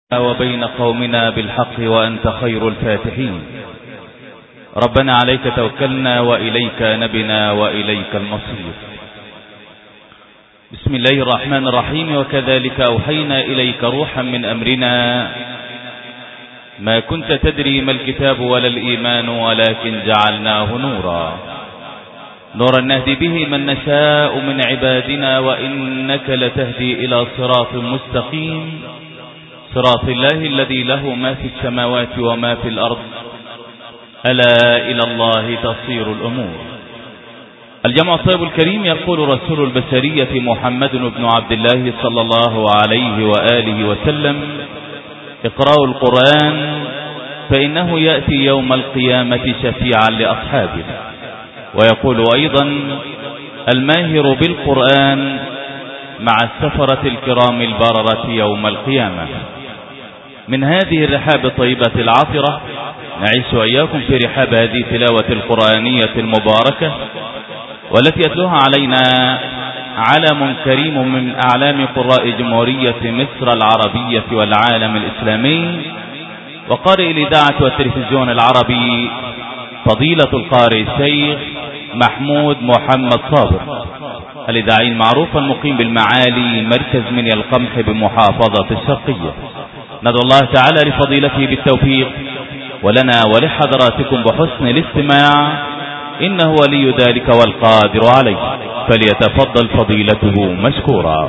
وبين قومنا بالحق وأنت خير الفاتحين. ربنا عليك توكلنا وإليك نبنا وإليك المصير. بسم الله الرحمن الرحيم. وكذلك أوحينا إليك روحا من أمرنا ما كنت تدري ما الكتاب ولا الإيمان ولكن جعلناه نورا نهدي به من نشاء من عبادنا وإنك لتهدي إلى صراط مستقيم، صراط الله الذي له ما في السماوات وما في الأرض، ألا إلى الله تصير الأمور. الجمع الطيب الكريم. يقول رسول البشرية محمد بن عبد الله صلى الله عليه وآله وسلم: اقرأوا القرآن فإنه يأتي يوم القيامة شفيعا لأصحابه. ويقول أيضا: الماهر بالقرآن مع السفرة الكرام البررة يوم القيامة. من هذه الرحاب الطيبة العاطرة نعيش وإياكم في رحاب هذه التلاوة القرآنية المباركة، والتي يتلوها علينا علم كريم من أعلام قراء جمهورية مصر العربية والعالم الإسلامي، وقارئ الإذاعة والتلفزيون العربي فضيلة القارئ الشيخ محمود محمد صابر، الإذاعي المعروف المقيم بالمعالي مركز منيا القمح بمحافظة الشرقية. ندعو الله تعالى لفضيلته بالتوفيق، ولنا ولحضراتكم بحسن الاستماع، إنه ولي ذلك والقادر عليه. فليتفضل فضيلته مشكورا.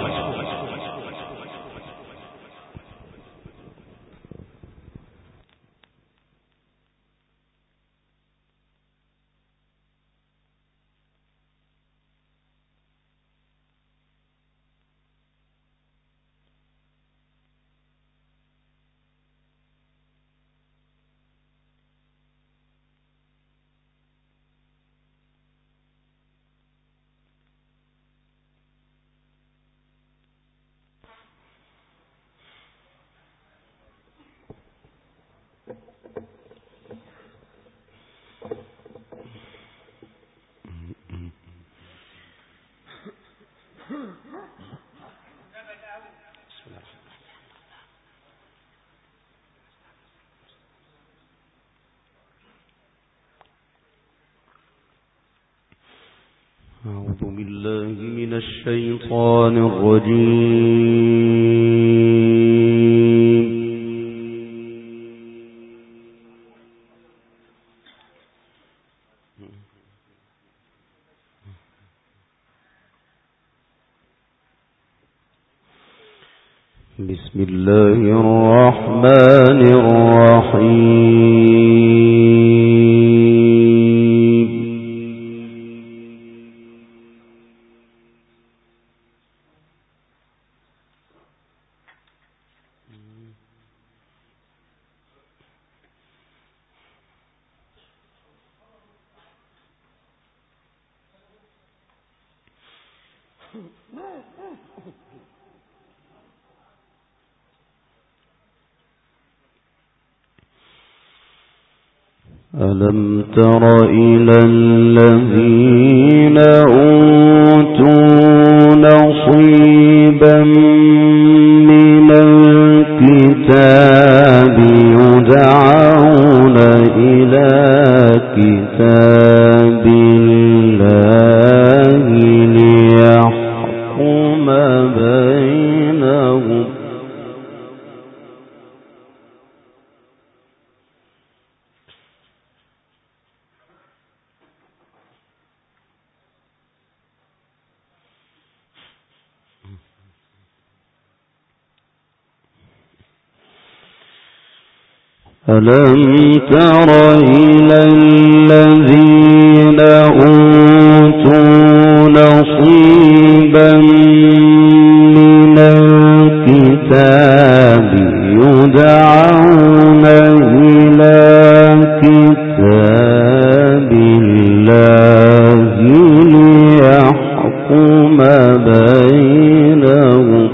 أعوذ بالله من الشيطان الرجيم. بسم الله الرحمن الرحيم. ألم تر إلى الذين أوتوا نصيبا من الكتاب يدعون إلى كتاب الله ليحكم بينهم. ألم تر إلى الذين أوتوا نصيبا من الكتاب يدعون إلى كتاب الله ليحكم بينهم.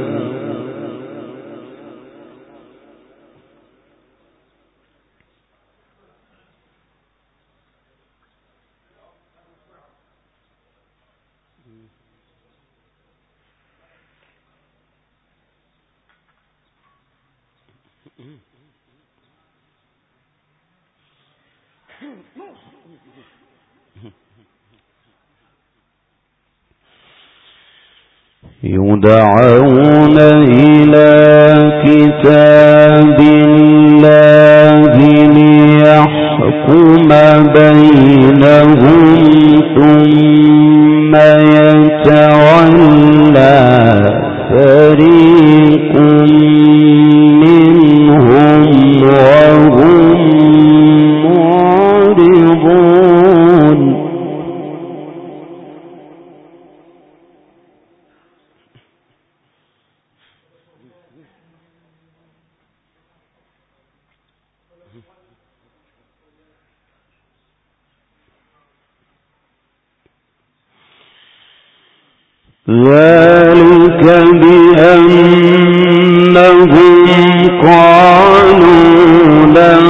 يدعون إلى كتاب الله ليحكم بينهم ثم يتولى فريق منهم وهم معرضون. ذلك بأنهم قالوا لن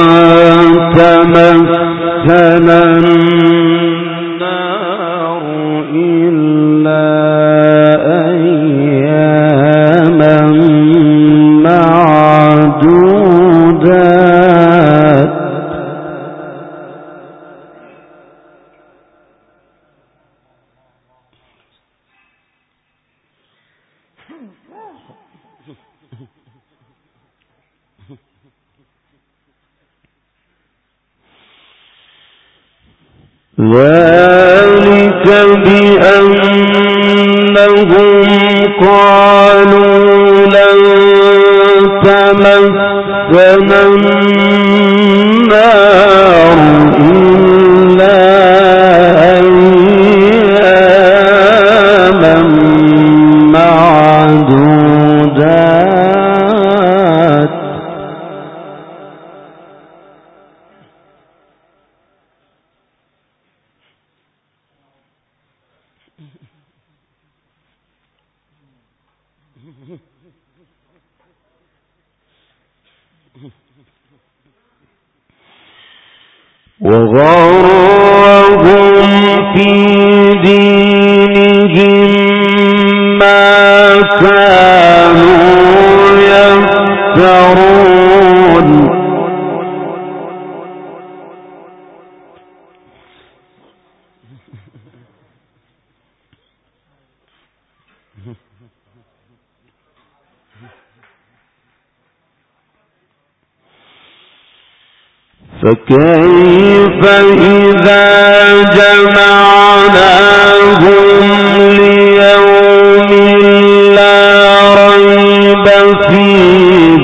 تمسنا النار إلا أياما معدودات. ذلك بأنهم قالوا لن تمسنا النار إلا أياما معدودات. وغرهم في دينهم ما كانوا يفترون. فكيف إذا جمعناهم ليوم لا ريب فيه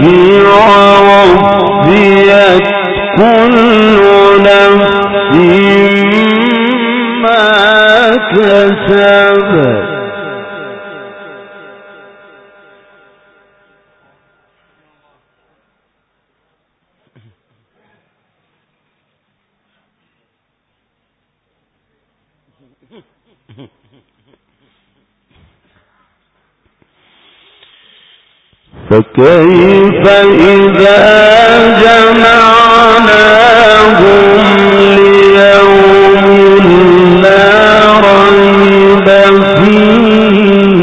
ووفيت كل نفس ما كسبت. فكيف إذا جمعناهم ليوم لا ريب فيه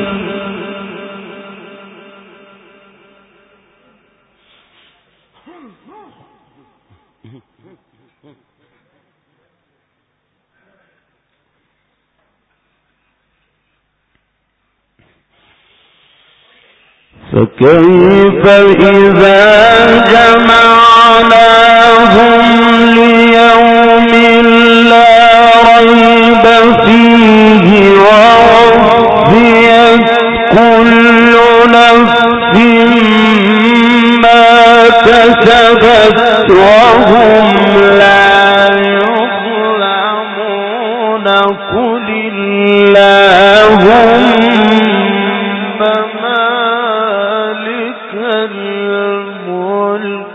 فكيف إذا جمعناهم ليوم لا ريب فيه ووفيت كل نفس ما كسبت وهم لا يظلمون. قل اللهم مالك الملك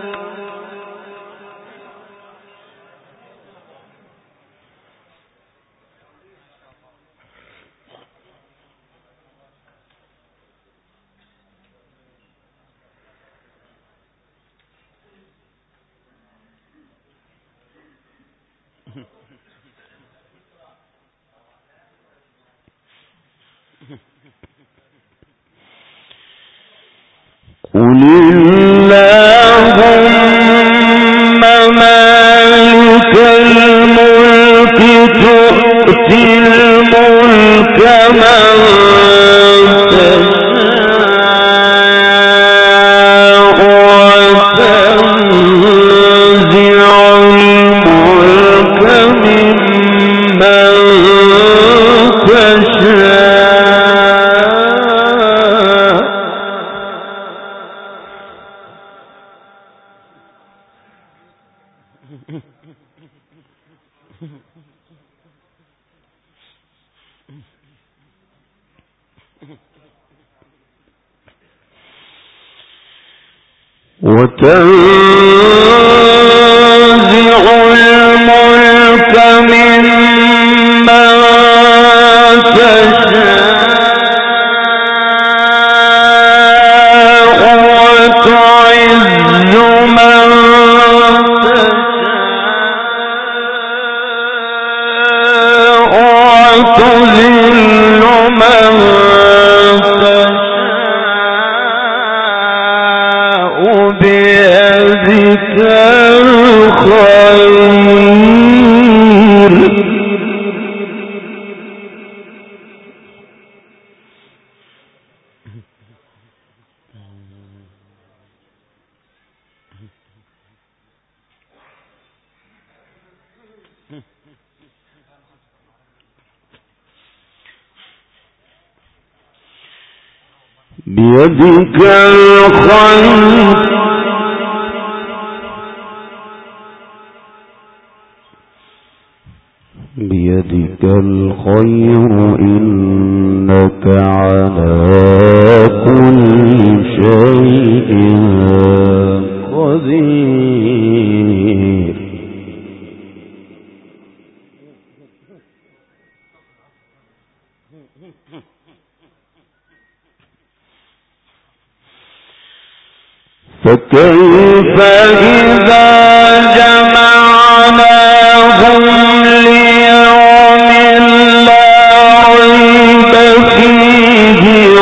قل الله وتنزع الملك ممن تشاء وتعز من تشاء وتذل من بيدك الخير بيدك الخير بيدك الخير إنك على كل شيء قدير فكيف إذا جمعناهم ليوم لا ريب فيه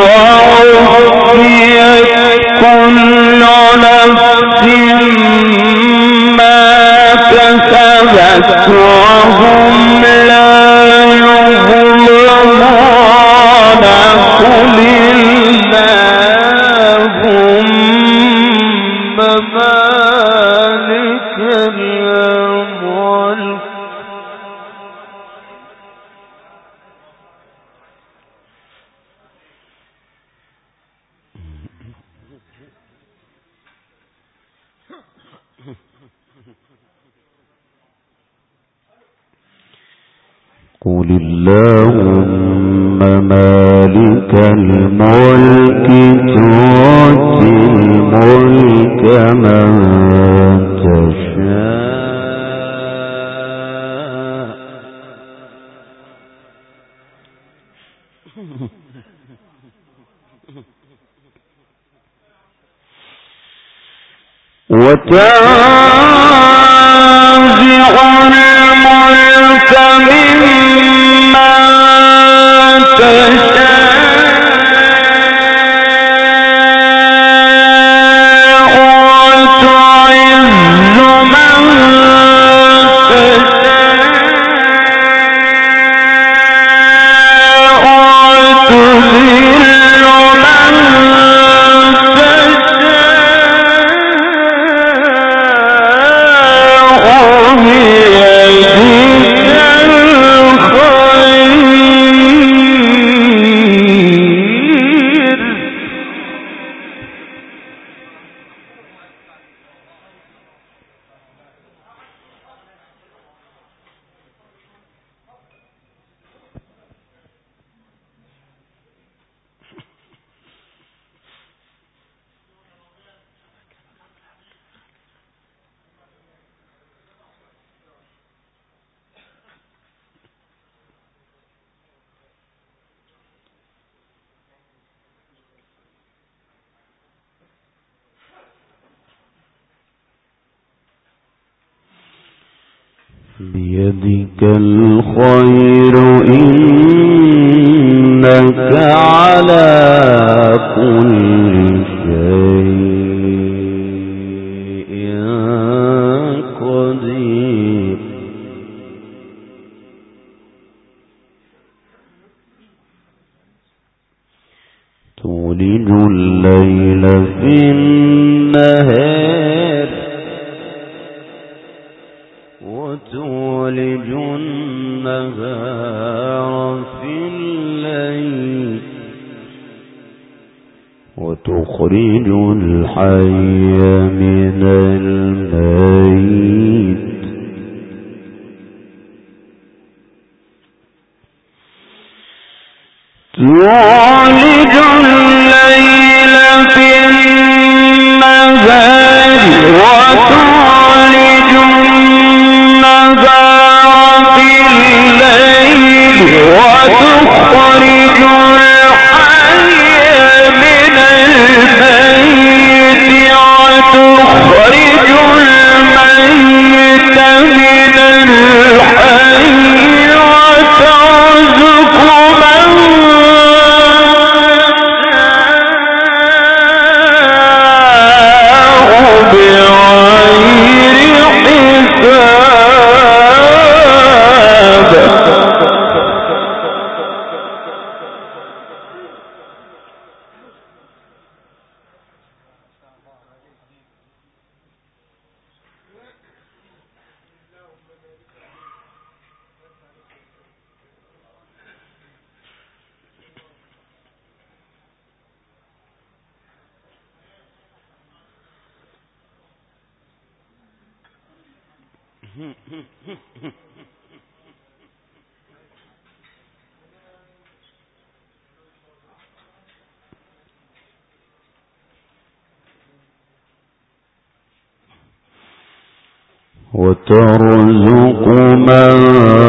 ووفيت كل نفس ما كسبت وهم لا يظلمون قل مالك الملك قل اللهم مالك الملك تؤتي الملك من تشاء وتنزع الملك ممن تشاء وتعز من تشاء وتذل من بيدك الخير إنك على كل شيء قدير تولج الليل في النهار وتولج النهار في الليل وتخرج الحي من الميت تولج الليل في النهار وتولج النهار في الليل وتخرج الحي من الميت وتخرج الميت من الحي وترزق من وترزق من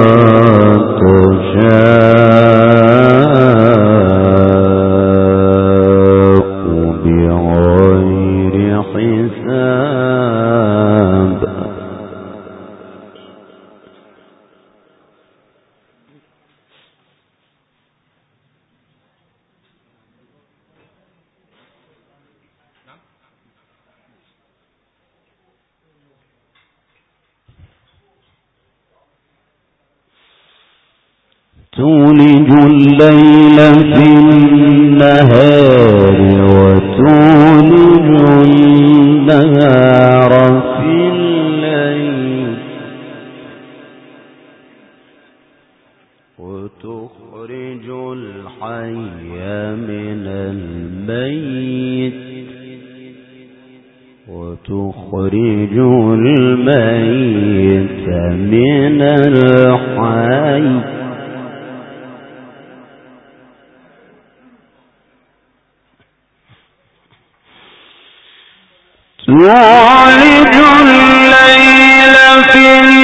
تشاء بغير حساب تولج الليل في النهار وتولج النهار في الليل وتخرج الحي من الميت وتخرج الميت من الحي تولج الليل في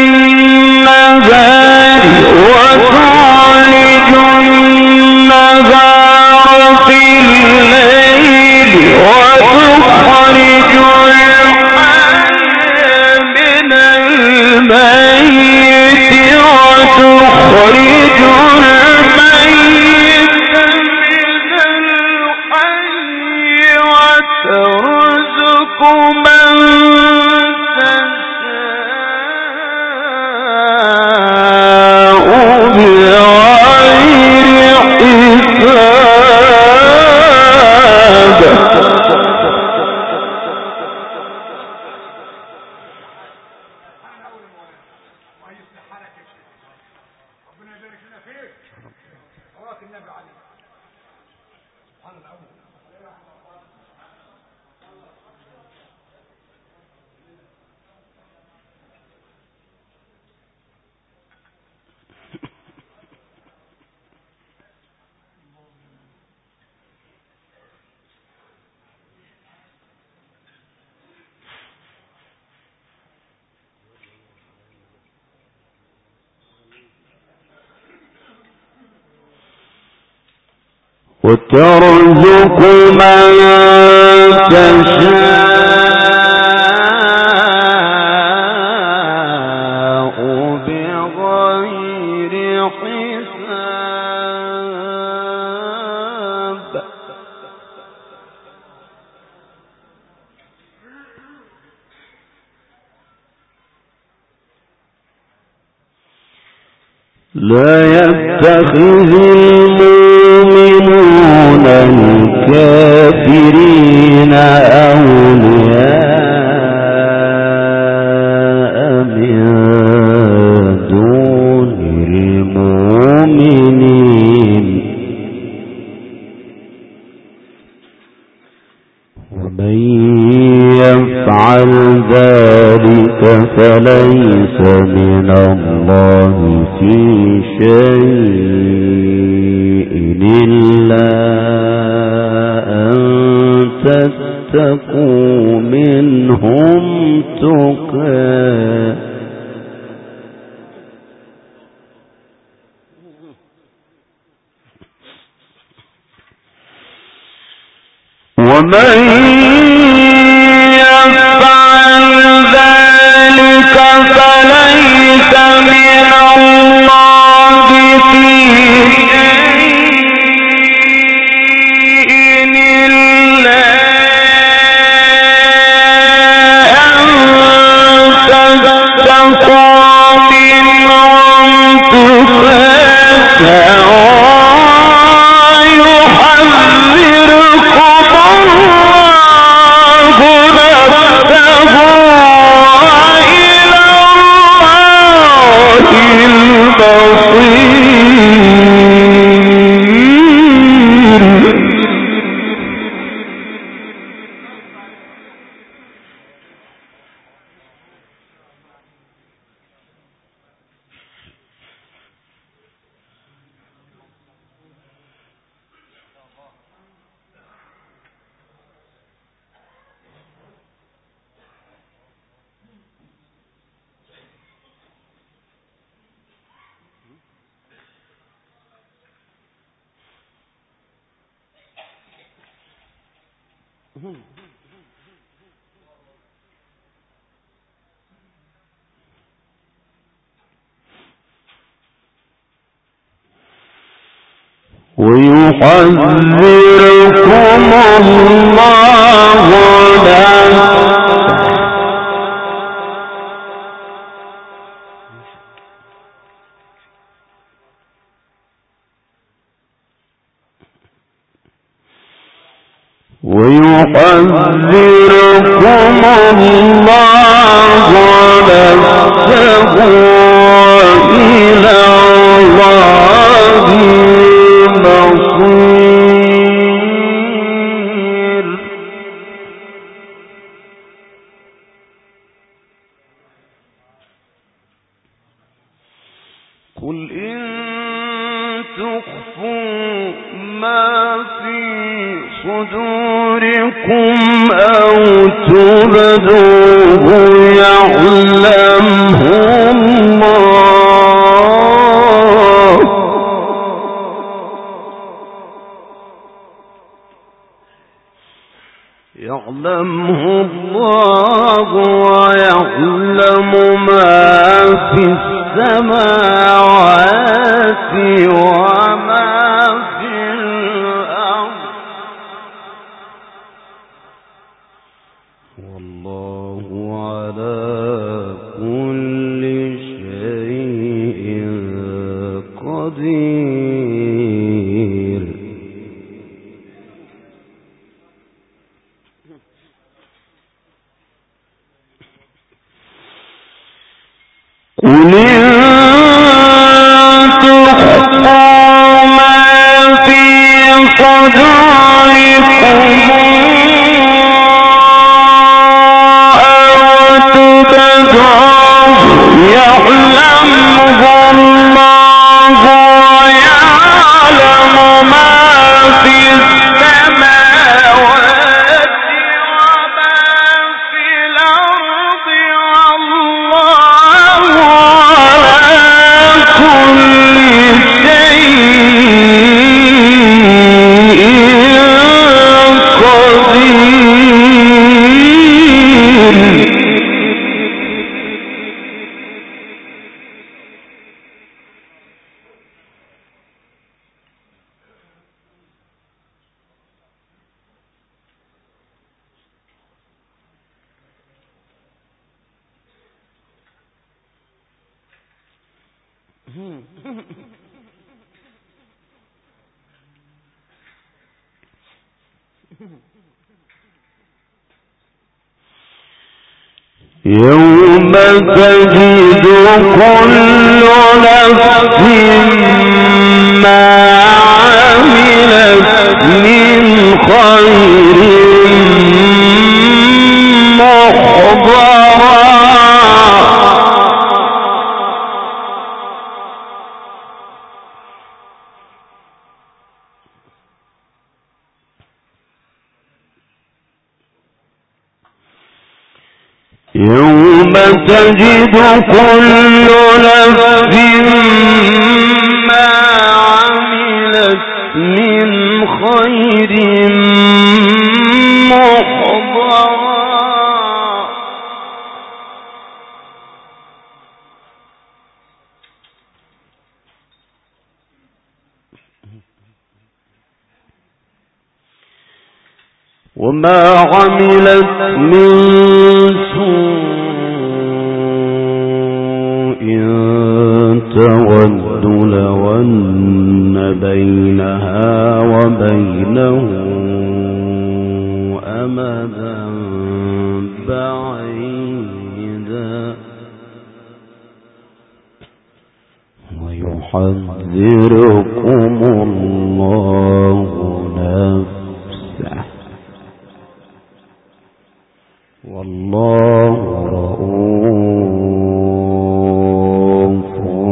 النهار وتولج النهار في الليل وتخرج الحي من الميت وتخرج الميت من الحي وترزق من تشاء بغير حساب وترزق من تشاء بغير حساب لا يتخذ المؤمنون الكافرين أولياء من دون المؤمنين ومن يفعل ذلك فليس من الله في شيء إلا أن تتقوا منهم تقى ومن يفعل ذلك فليس من الله في شيء إلا أن تتقوا منهم تقى ويحذركم الله نفسه إلى الله مصير قل إن تخفوا ما في صدوركم أو تبدوه يعلمه الله ويعلم ما في السماوات وما في الأرض والله على كل شيء قدير قل تخفوا ما في صدوركم أو تبدوه يعلمه الله ويعلم ما في السماوات وما في الأرض والله على كل شيء قدير يوم تجد كل نفس ما عملت من خير محضرا يوم تجد كل نفس ما عملت من خير محضرا وما عملت من سوء تود لو أن بينها وبينه أمدا بعيدا ويحذركم الله نفسه والله رؤوف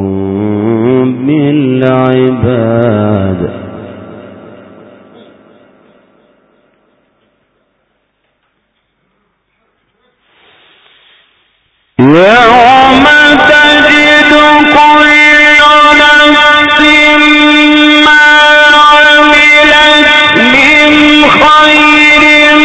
بالعباد يوم تجد كل نفس ما عملت من خير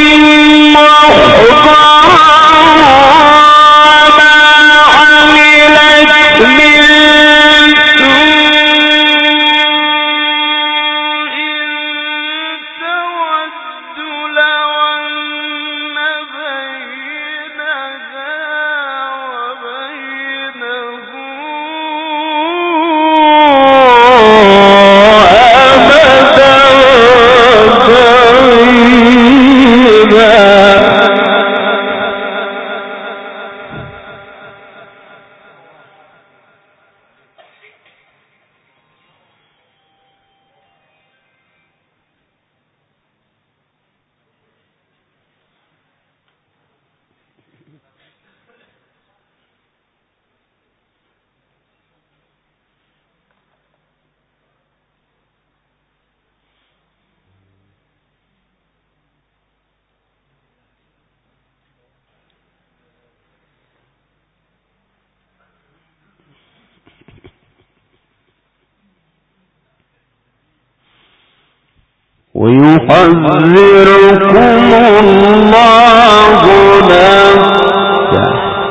ويحذركم الله نفسه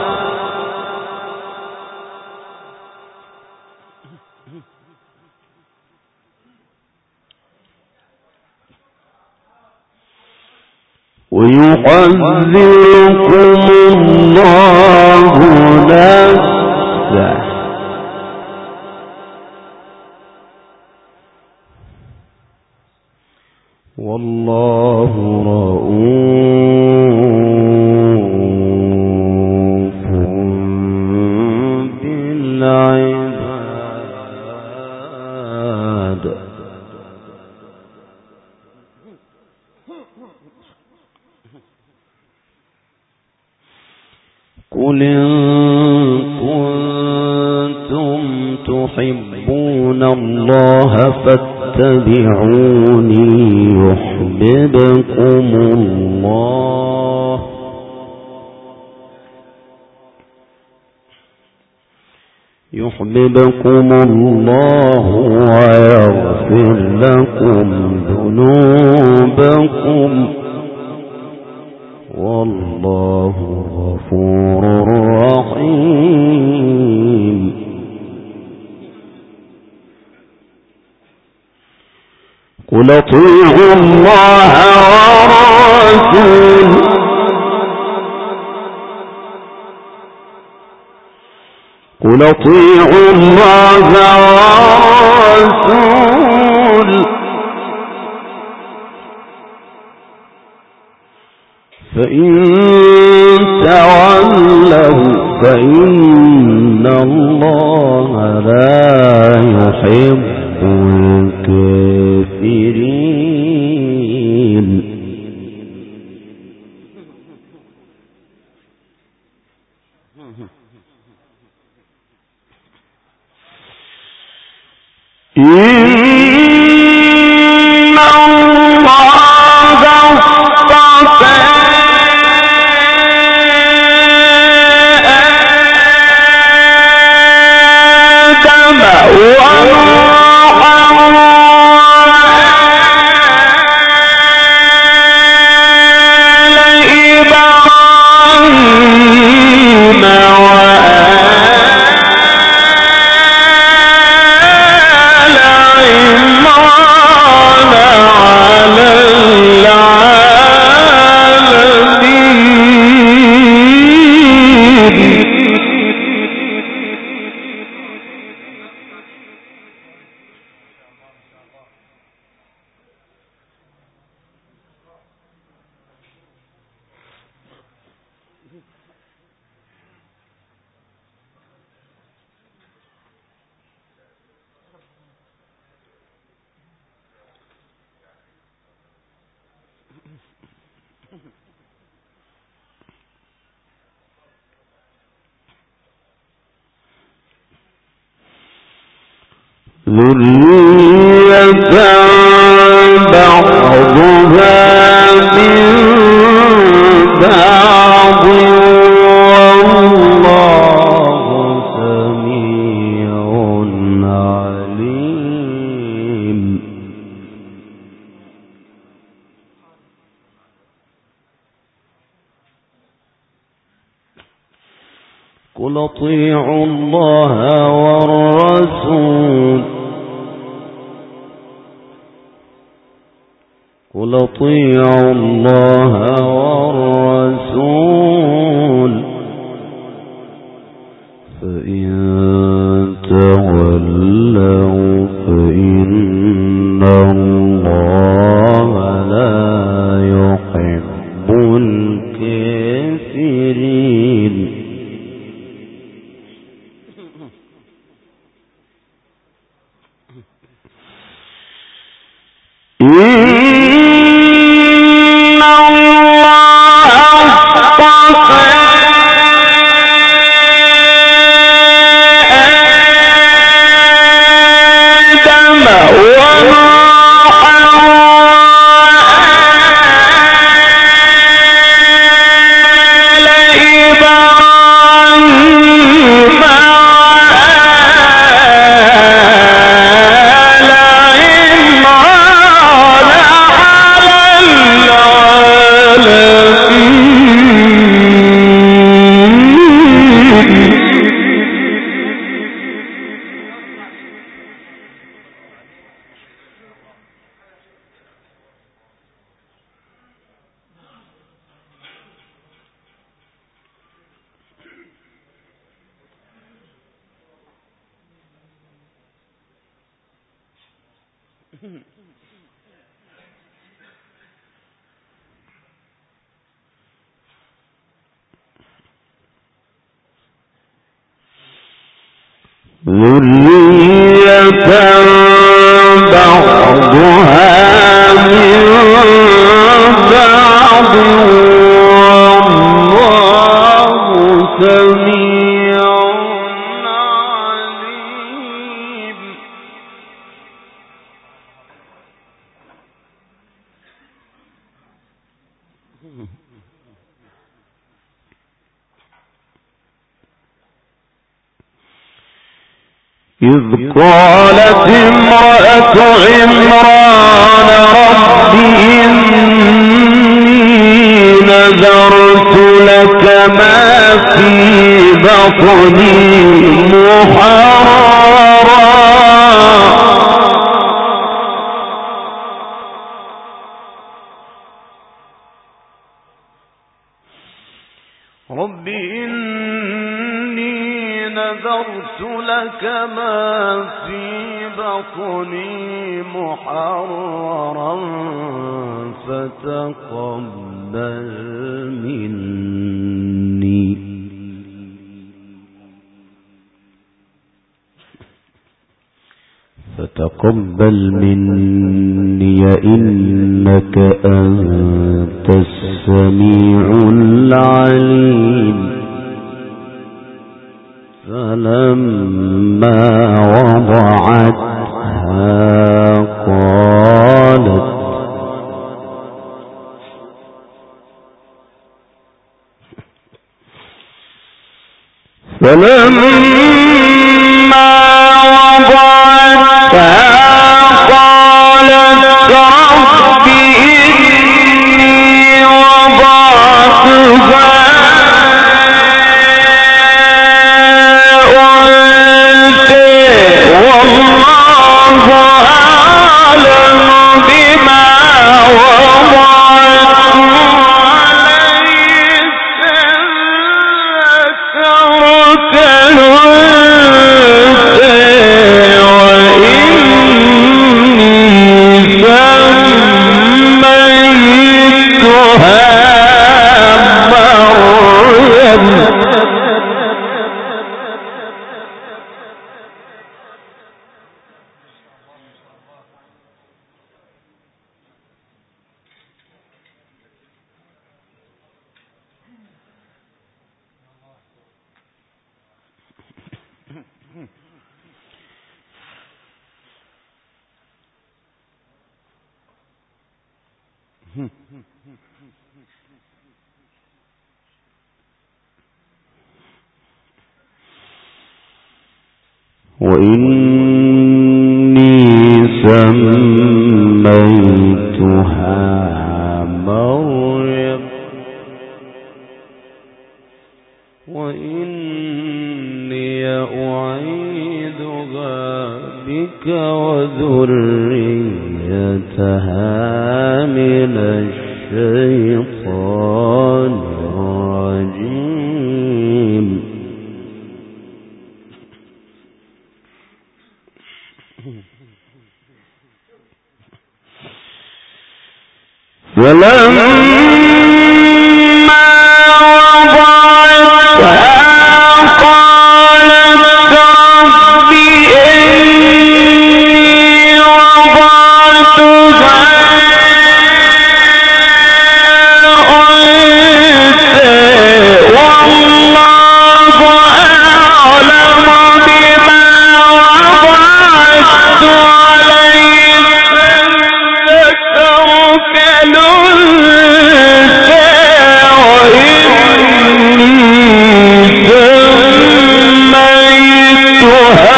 ويحذركم الله نفسه والله رؤوف بالعباد قل إن كنتم تحبون الله فاتبعوني يحببكم الله ويغفر لكم ذنوبكم والله غفور رحيم قل اطيعوا الله ورسوله قل اطيعوا الله ورسوله فإن تولوا فإن الله لا يحب الكافرين إن الله اصطفى قل اطيعوا الله والرسول قل اطيعوا الله والرسول فإن تولوا فإن الله لا يحب الكافرين ذرية بعضها من بعض والله سميع عليم إذ قالت امرأة عمران رب إني نذرت لك ما في بطني محررا رب إني نذرت لك ما في بطني محررا فتقبل مني إنك أنت السميع العليم فلما وضعتها قالت رب إني وضعتها والله أعلم بما وضعت وليس الذكر كالأنثى وإني سميتها مريم وإني سميتها مريم وإني أعيذها بك وذريتها من الشيطان الرجيم فلما وضعتها قالت رب إني وضعتها أنثى والله أعلم بما وضعت وليس الذكر كالأنثى وإني سميتها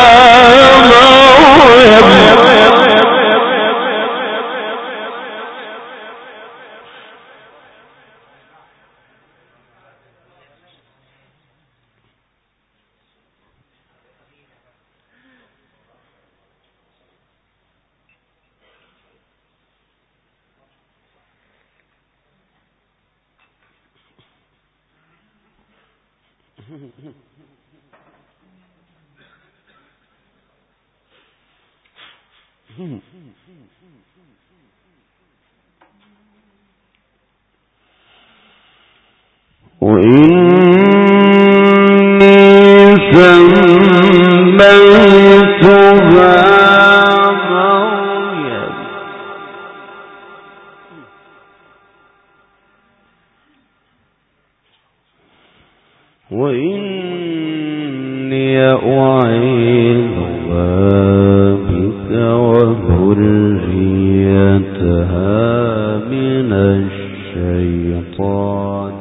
وإني أعيذها بك وذريتها من الشيطان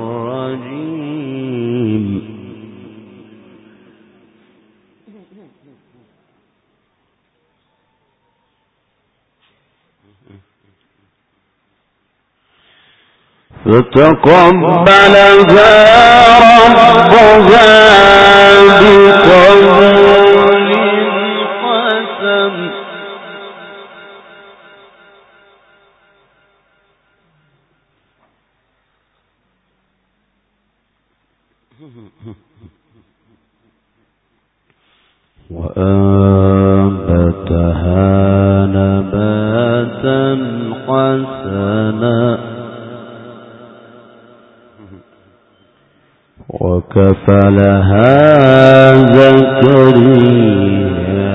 الرجيم فتقبلها ربها بقبول حسن وأنبتها نباتا حسنا وكفلها زكريا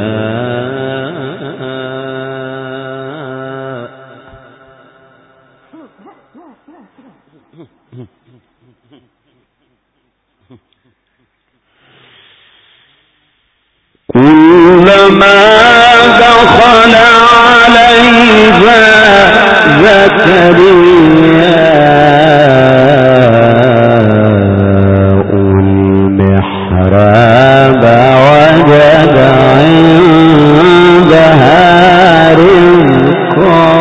كلما دخل عليها زكريا المحراب وجد عندها رزقا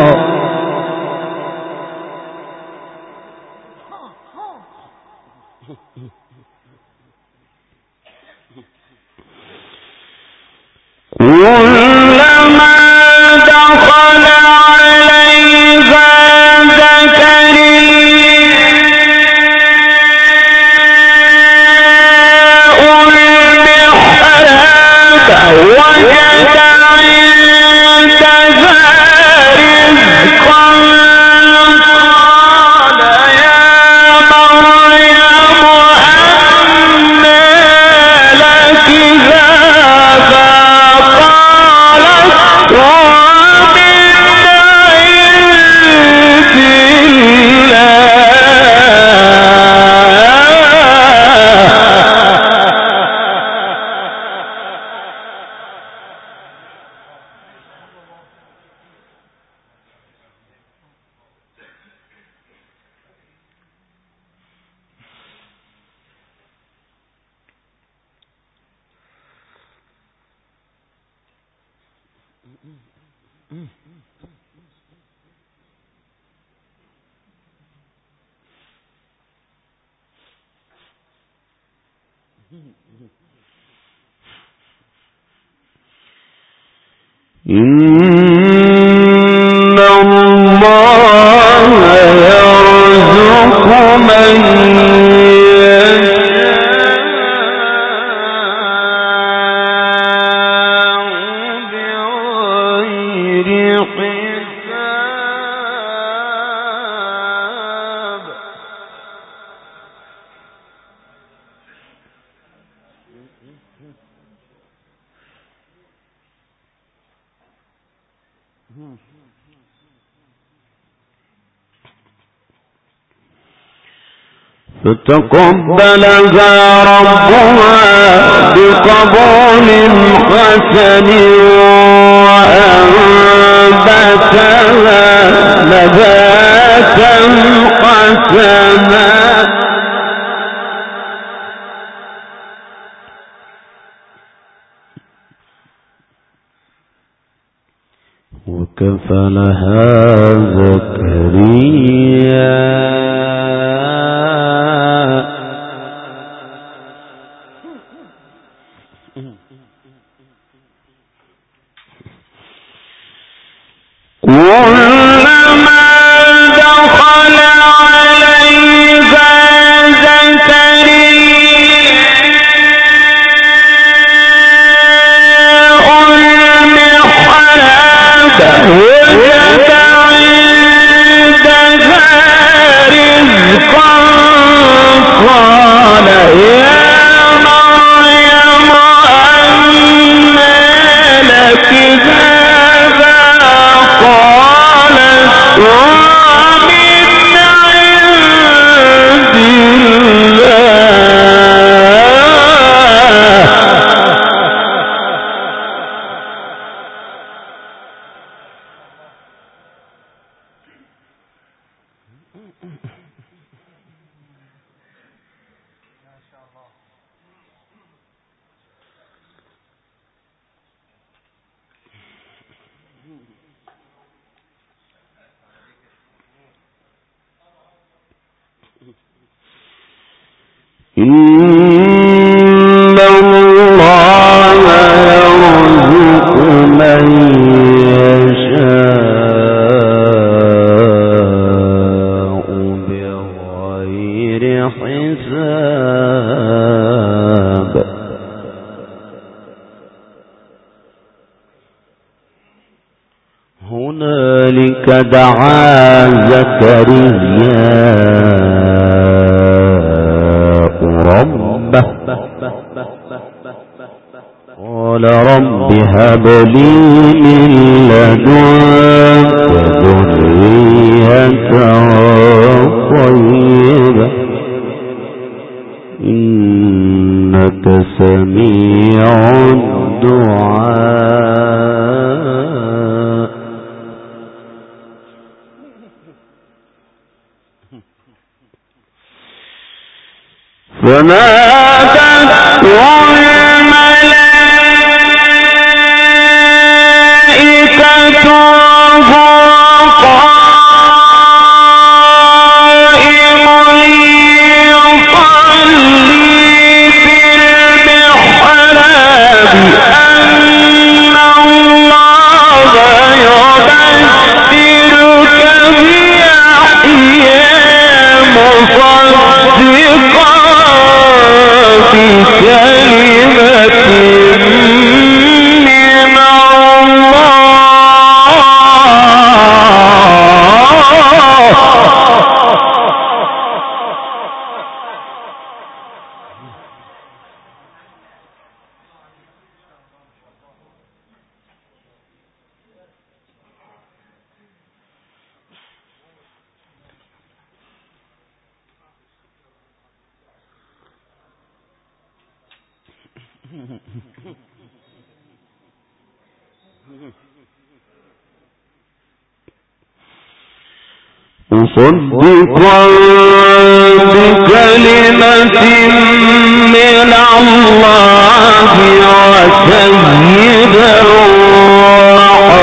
كلما دخل عليها زكريا المحراب وجد عندها رزقا قال يا مريم أنى لك هذا قالت ومن عند الله إن الله يرزق من فتقبلها ربها بقبول حسن وأنبتها نباتا حسنا وكفلها زكريا إن الله يرزق من يشاء بغير حساب هنالك دعا زكريا ربه قال رب هب لي من لدنك ذرية طيبة إنك سميع الدعاء فنادته الملائكة وهو قائم يصلي في المحراب أن الله يبشرك بيحيى مصدقا بكلمة من مصدقا بكلمة من الله وسيدا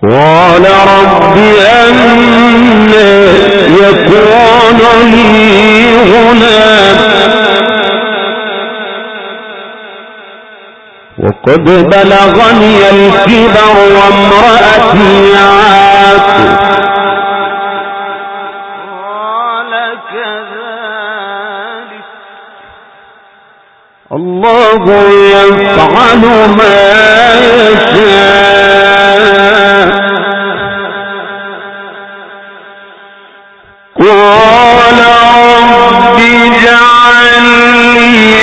قال رب أنى يكون لي غلام وقد بلغني الكبر وامرأتي عاقر قال كذلك الله يفعل ما يشاء قال رب اجعل لي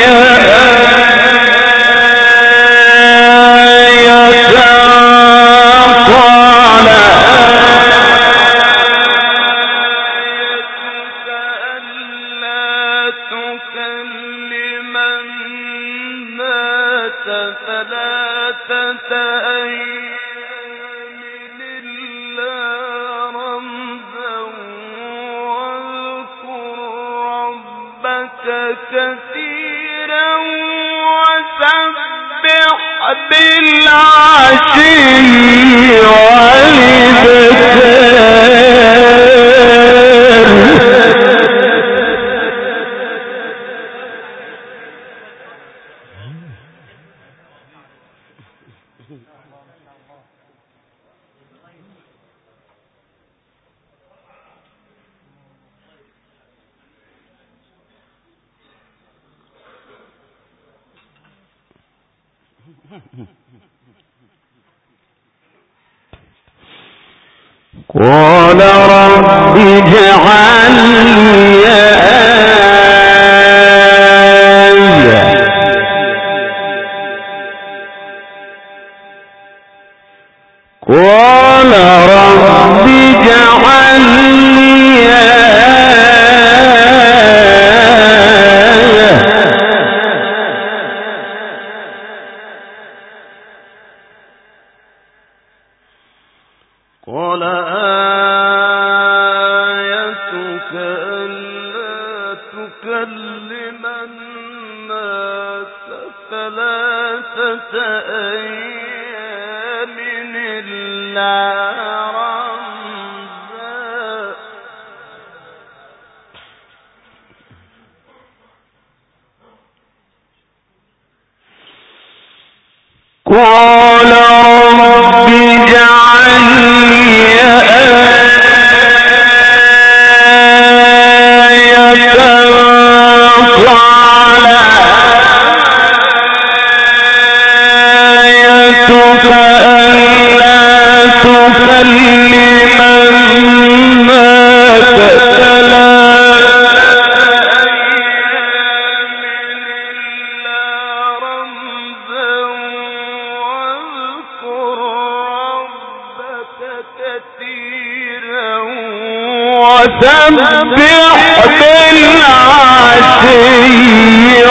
كثيرا وسبح بالعشي والإبكار قال رب اجعل لي آية قال رب اجعل لي آية قال آيتك ألا تكلم الناس ثلاثة أيام إلا رمزا قال رب اجعل لي آية قال آيتك ألا تكلم الناس وسبح بالعشي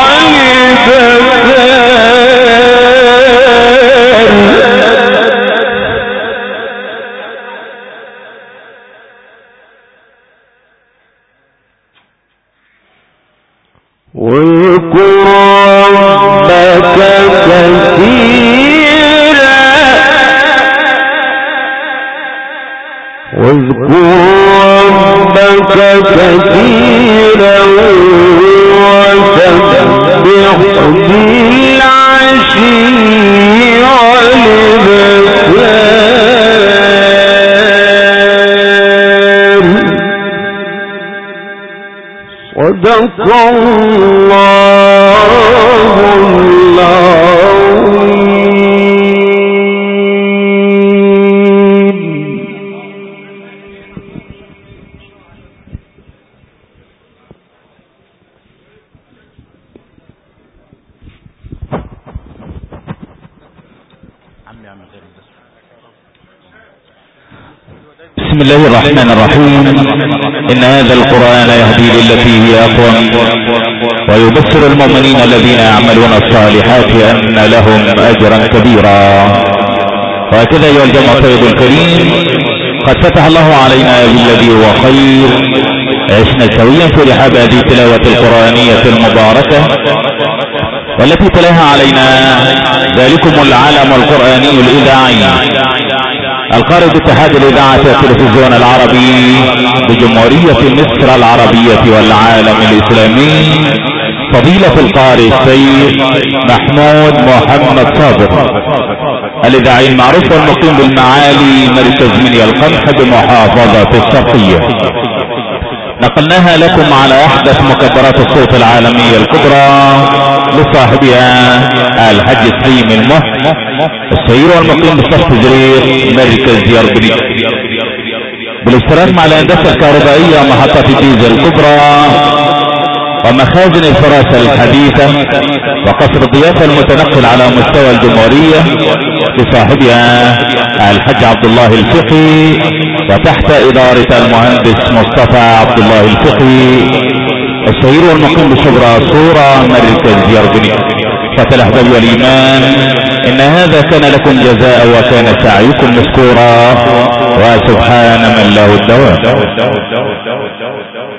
واذكر ربك كثيرا وسبح بالعشي والإبكار صدق الله العظيم. بسم الله الرحمن الرحيم. إن هذا القرآن يهدي للتي هي أقوم ويبشر المؤمنين الذين يعملون الصالحات أن لهم أجرا كبيرا. وهكذا أيها الجمع الطيب الكريم، قد فتح الله علينا بالذي هو خير، عشنا سويا في رحاب هذه التلاوة القرآنية المباركة والتي تلاها علينا ذلكم العالم القرآني الإذاعي القائد اتحاد الاذاعة والتلفزيون العربي بجمهورية مصر العربية والعالم الاسلامي، فضيلة القارئ السيد محمود محمد صابر، الاذاعي المعروف والمقيم بالمعالي مركز منيا القمح بمحافظة الشرقية. نقلناها لكم على احدث مكبرات الصوت العالمية الكبرى لصاحبها الحاج سليم المح السير والمقيم بصف زرير مركز يربلي، بالاشتراك مع الهندسة الكهربائية محطة الديزل الكبرى ومخازن الفراشة الحديثة وقصر الضيافة المتنقل على مستوى الجمهورية لصاحبها الحاج عبد الله الفقي، وتحت ادارة المهندس مصطفى عبد الله الفقي الشهير والمقيم بشبرا صورة مركز يربني. فتلحظوا والايمان ان هذا كان لكم جزاء وكان سعيكم مشكورا، وسبحان من له الدوام.